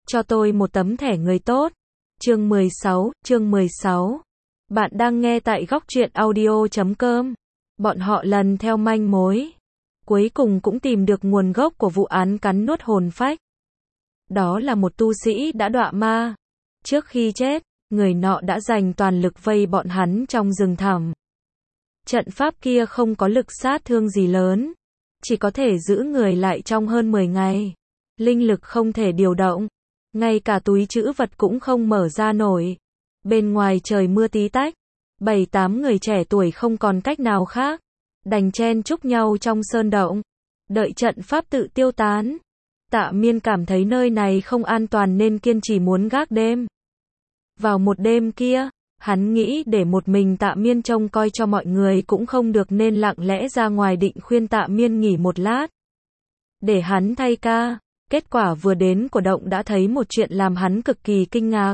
cho tôi một tấm thẻ người tốt. Chương 16. Bạn đang nghe tại góc truyện audio.com. Bọn họ lần theo manh mối, cuối cùng cũng tìm được nguồn gốc của vụ án cắn nuốt hồn phách. Đó là một tu sĩ đã đọa ma. Trước khi chết, người nọ đã dành toàn lực vây bọn hắn trong rừng thẳm. Trận pháp kia không có lực sát thương gì lớn, chỉ có thể giữ người lại trong hơn 10 ngày. Linh lực không thể điều động, ngay cả túi trữ vật cũng không mở ra nổi. Bên ngoài trời mưa tí tách, 7-8 người trẻ tuổi không còn cách nào khác, đành chen chúc nhau trong sơn động, đợi trận pháp tự tiêu tán. Tạ Miên cảm thấy nơi này không an toàn nên kiên trì muốn gác đêm. Vào một đêm kia, hắn nghĩ để một mình Tạ Miên trông coi cho mọi người cũng không được nên lặng lẽ ra ngoài định khuyên Tạ Miên nghỉ một lát, để hắn thay ca. Kết quả vừa đến của động đã thấy một chuyện làm hắn cực kỳ kinh ngạc.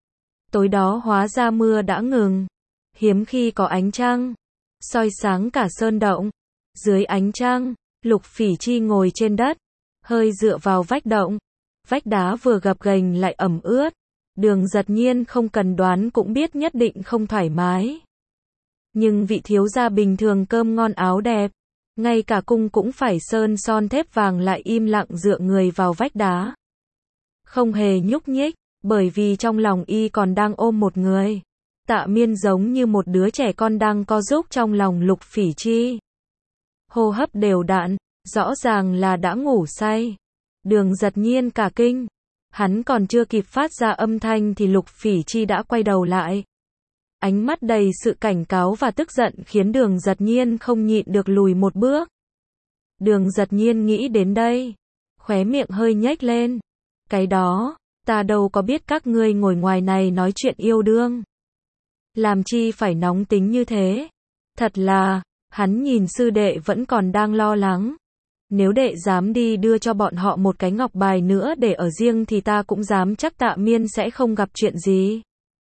Tối đó hóa ra mưa đã ngừng, hiếm khi có ánh trăng, soi sáng cả sơn động. Dưới ánh trăng, Lục Phỉ Chi ngồi trên đất, hơi dựa vào vách động. Vách đá vừa gập ghềnh lại ẩm ướt. Đường Giật Nhiên không cần đoán cũng biết nhất định không thoải mái. Nhưng vị thiếu gia bình thường cơm ngon áo đẹp, ngay cả cung cũng phải sơn son thép vàng lại im lặng dựa người vào vách đá, không hề nhúc nhích, bởi vì trong lòng y còn đang ôm một người. Tạ Miên giống như một đứa trẻ con đang co giúp trong lòng Lục Phỉ Chi. Hô hấp đều đặn, rõ ràng là đã ngủ say. Đường Giật Nhiên cả kinh, hắn còn chưa kịp phát ra âm thanh thì Lục Phỉ Chi đã quay đầu lại. Ánh mắt đầy sự cảnh cáo và tức giận khiến Đường Giật Nhiên không nhịn được lùi một bước. Đường Giật Nhiên nghĩ đến đây, khóe miệng hơi nhếch lên. Cái đó, ta đâu có biết các ngươi ngồi ngoài này nói chuyện yêu đương. Làm chi phải nóng tính như thế? Thật là, hắn nhìn sư đệ vẫn còn đang lo lắng. Nếu đệ dám đi đưa cho bọn họ một cái ngọc bài nữa để ở riêng thì ta cũng dám chắc Tạ Miên sẽ không gặp chuyện gì.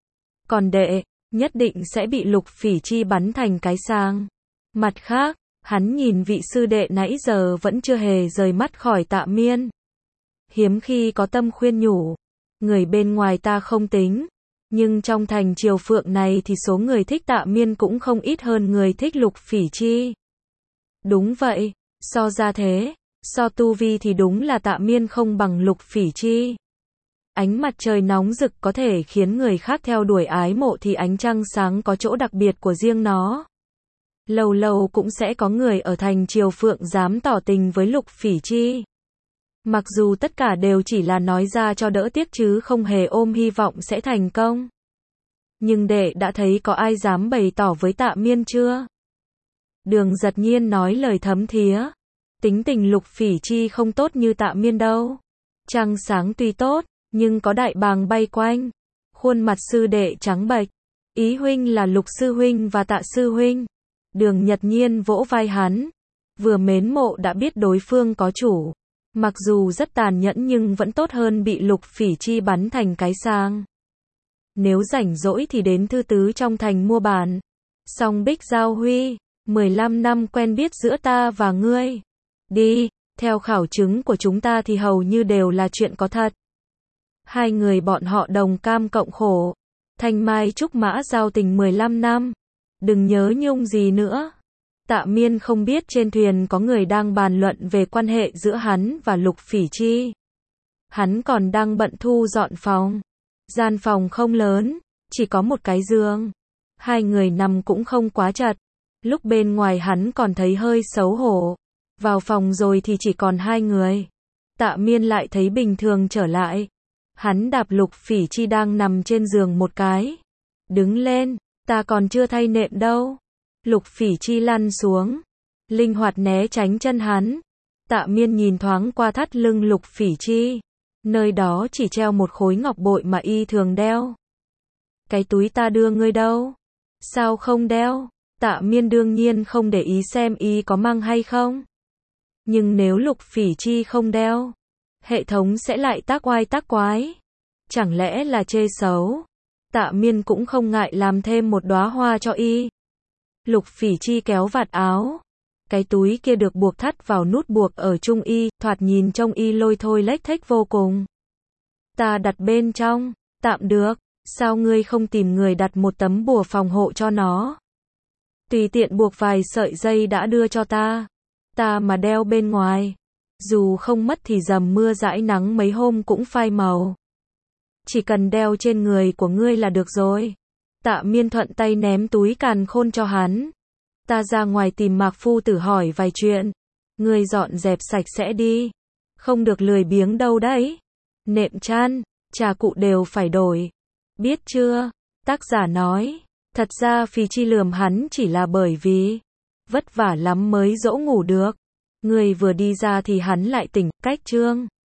Còn đệ, nhất định sẽ bị Lục Phỉ Chi bắn thành cái sang. Mặt khác, hắn nhìn vị sư đệ nãy giờ vẫn chưa hề rời mắt khỏi Tạ Miên. Hiếm khi có tâm khuyên nhủ. Người bên ngoài ta không tính, nhưng trong thành Triều Phượng này thì số người thích Tạ Miên cũng không ít hơn người thích Lục Phỉ Chi. Đúng vậy, so ra thế, so tu vi thì đúng là Tạ Miên không bằng Lục Phỉ Chi. Ánh mặt trời nóng rực có thể khiến người khác theo đuổi ái mộ thì ánh trăng sáng có chỗ đặc biệt của riêng nó. Lâu lâu cũng sẽ có người ở thành Triều Phượng dám tỏ tình với Lục Phỉ Chi. Mặc dù tất cả đều chỉ là nói ra cho đỡ tiếc chứ không hề ôm hy vọng sẽ thành công. Nhưng đệ đã thấy có ai dám bày tỏ với Tạ Miên chưa? Đường Giật Nhiên nói lời thấm thía. Tính tình Lục Phỉ Chi không tốt như Tạ Miên đâu. Trăng sáng tuy tốt, nhưng có đại bàng bay quanh. Khuôn mặt sư đệ trắng bệch. Ý huynh là Lục sư huynh và Tạ sư huynh. Đường Giật Nhiên vỗ vai hắn. Vừa mến mộ đã biết đối phương có chủ. Mặc dù rất tàn nhẫn nhưng vẫn tốt hơn bị Lục Phỉ Chi bắn thành cái sang. Nếu rảnh rỗi thì đến Thư Tứ trong thành mua bàn. Song Bích Giao Huy, 15 năm quen biết giữa ta và ngươi. Đi, theo khảo chứng của chúng ta thì hầu như đều là chuyện có thật. Hai người bọn họ đồng cam cộng khổ. Thanh mai trúc mã giao tình 15 năm. Đừng nhớ nhung gì nữa. Tạ Miên không biết trên thuyền có người đang bàn luận về quan hệ giữa hắn và Lục Phỉ Chi. Hắn còn đang bận thu dọn phòng. Gian phòng không lớn, chỉ có một cái giường. Hai người nằm cũng không quá chật. Lúc bên ngoài hắn còn thấy hơi xấu hổ. Vào phòng rồi thì chỉ còn hai người. Tạ Miên lại thấy bình thường trở lại. Hắn đạp Lục Phỉ Chi đang nằm trên giường một cái. Đứng lên, ta còn chưa thay nệm đâu. Lục Phỉ Chi lăn xuống, linh hoạt né tránh chân hắn. Tạ Miên nhìn thoáng qua thắt lưng Lục Phỉ Chi. Nơi đó chỉ treo một khối ngọc bội mà y thường đeo. Cái túi ta đưa ngươi đâu? Sao không đeo? Tạ Miên đương nhiên không để ý xem y có mang hay không. Nhưng nếu Lục Phỉ Chi không đeo, hệ thống sẽ lại tác oai tác quái. Chẳng lẽ là chê xấu? Tạ Miên cũng không ngại làm thêm một đóa hoa cho y. Lục Phỉ Chi kéo vạt áo. Cái túi kia được buộc thắt vào nút buộc ở trung y, thoạt nhìn trông y lôi thôi lếch thếch vô cùng. Ta đặt bên trong. Tạm được. Sao ngươi không tìm người đặt một tấm bùa phòng hộ cho nó? Tùy tiện buộc vài sợi dây đã đưa cho ta. Ta mà đeo bên ngoài. Dù không mất thì dầm mưa dãi nắng mấy hôm cũng phai màu. Chỉ cần đeo trên người của ngươi là được rồi. Tạ Miên thuận tay ném túi càn khôn cho hắn. Ta ra ngoài tìm Mạc Phu Tử hỏi vài chuyện. Ngươi dọn dẹp sạch sẽ đi. Không được lười biếng đâu đấy. Nệm chăn, trà cụ đều phải đổi. Biết chưa? Tác giả nói. Thật ra Phì Chi lườm hắn chỉ là bởi vì vất vả lắm mới dỗ ngủ được. Người vừa đi ra thì hắn lại tỉnh, cách chương